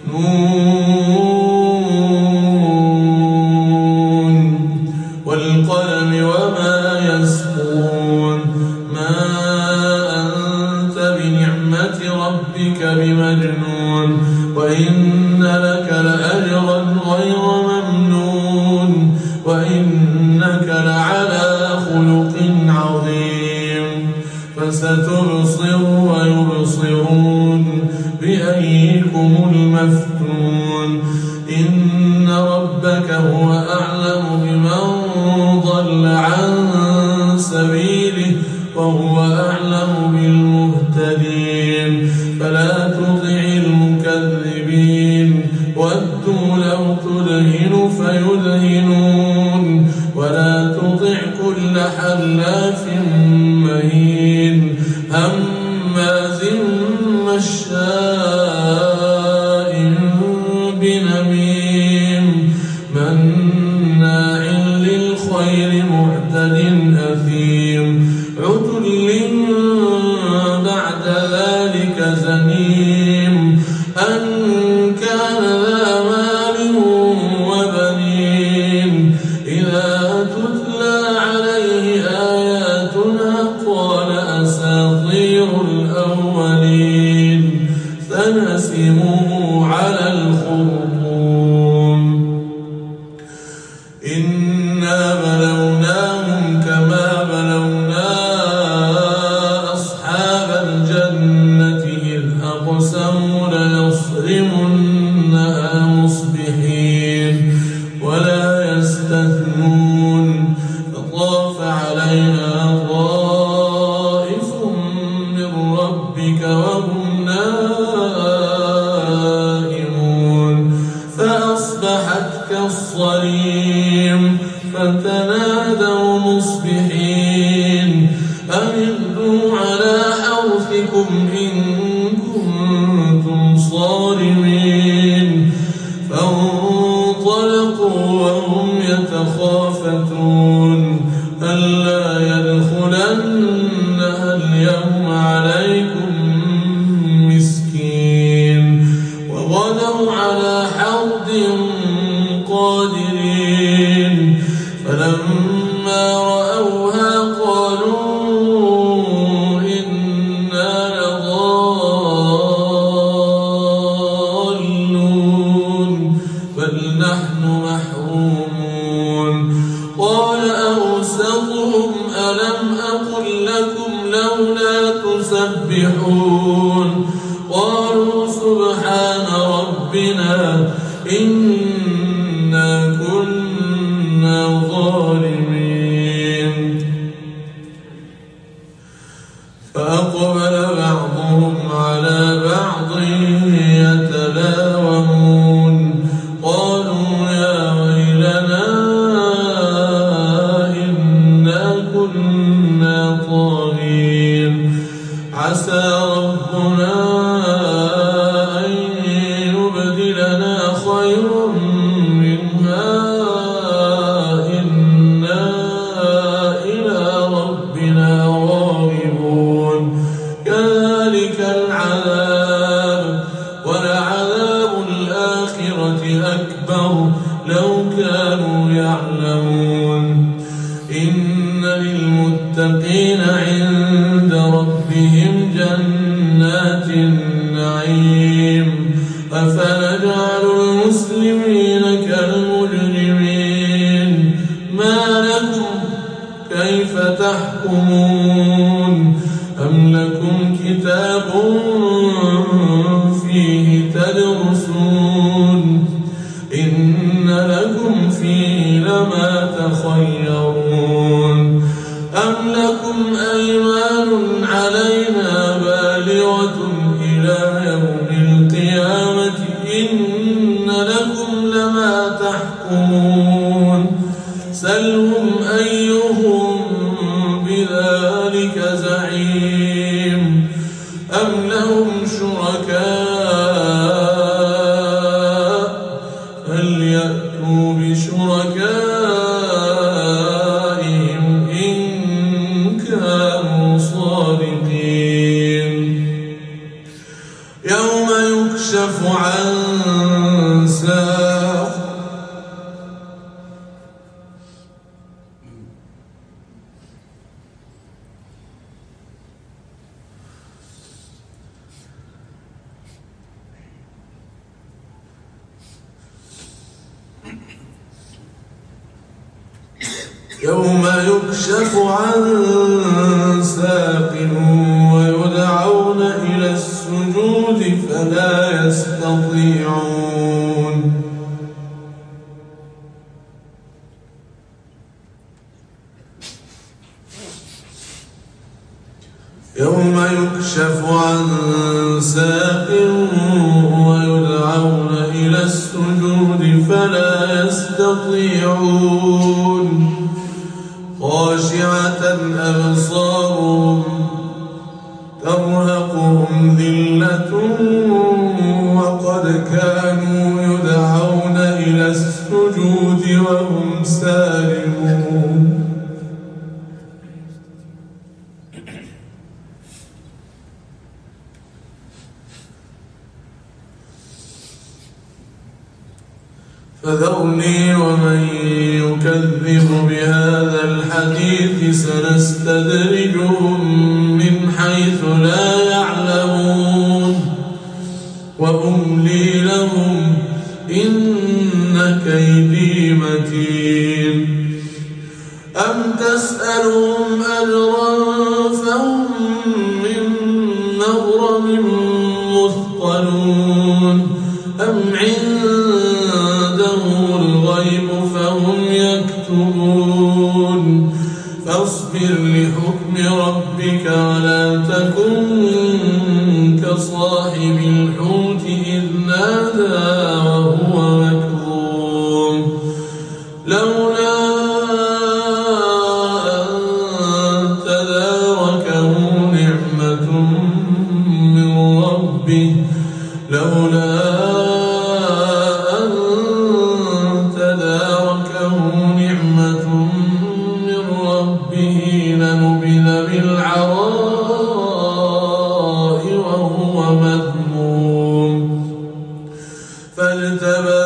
نون والقلم وما يسطرون ما أنت بنعمة ربك بمجنون وإن لك لأجرا غير ممنون وإنك لعلى خلق عظيم فستبصر ويبصرون بأيكم المفتون إن ربك هو أعلم بمن ضل عن سبيله وهو أعلم بالمهتدين فلا تطع المكذبين ودوا لو تدهن فيدهنون ولا تطع كل حلاف مهين هماز مشاء بنميم مناع للخير معتد أثيم عتل بعد ذلك زنيم أن كان ذا مال وبنين إذا تتلى عليه آياتنا قال أساطير الأولين سنسمه على الخرطوم إنا بلوناهم كما بلونا أصحاب الجنة إذ أقسموا ليصرمنها مصبحين ولا يستثنون فطاف عليها طائف من ربك وهم نائمون فأصبحت كالصريم فتنادوا مصبحين أن اغدوا على حرثكم إن كنتم صارمين فانطلقوا وهم يتخافتون ألا يدخلنها اليوم عليكم مسكين وغدوا على حرد قادرين فلما رأوها قالوا إنا لضالون بل نحن محرومون قال أوسطهم ألم أقل لكم لولا تسبحون قالوا سبحان ربنا إنا كنا ظالمين فأقبل بعضهم على بعض يتلاومون قالوا يا ويلنا إنا كنا طاغين عسى ربنا أن يبدلنا خيرا منها إنا إلى ربنا راغبون كذلك العذاب ولعذاب الآخرة أكبر لو كانوا يعلمون إن للمتقين عند ربهم جنات النعيم أفنجعل المسلمين كالمجرمين ما لكم كيف تحكمون أم لكم كتاب فيه تدرسون إن لكم فيه لما تخيرون أم لكم أيمان علينا بالغة إلى يوم القيامة إن لكم لما تحكمون سلهم أيهم بذلك زعيم أم لهم شركاء عن ساق يوم يكشف عن ساق ويدعون إلى السجود فلا يستطيعون يوم يكشف عن ساق ويدعون إلى السجود فلا يستطيعون خاشعة أبصارهم ترهقهم ذلة وقد كانوا يدعون إلى السجود وهم سالمون فذرني ومن يكذب بهذا الحديث سنستدرجهم من حيث لا يعلمون وأملي لهم إن كيدي متين أم تسألهم أجرا فهم من مغرم مثقلون أم عندهم الغيب فهم يكتبون فاصبر لحكم ربك ولا تكن كصاحب الحوت إذ نادى وهو مكظوم لولا أن تداركه نعمة من ربه لنبذ بالعراء وهو مذموم فالتبى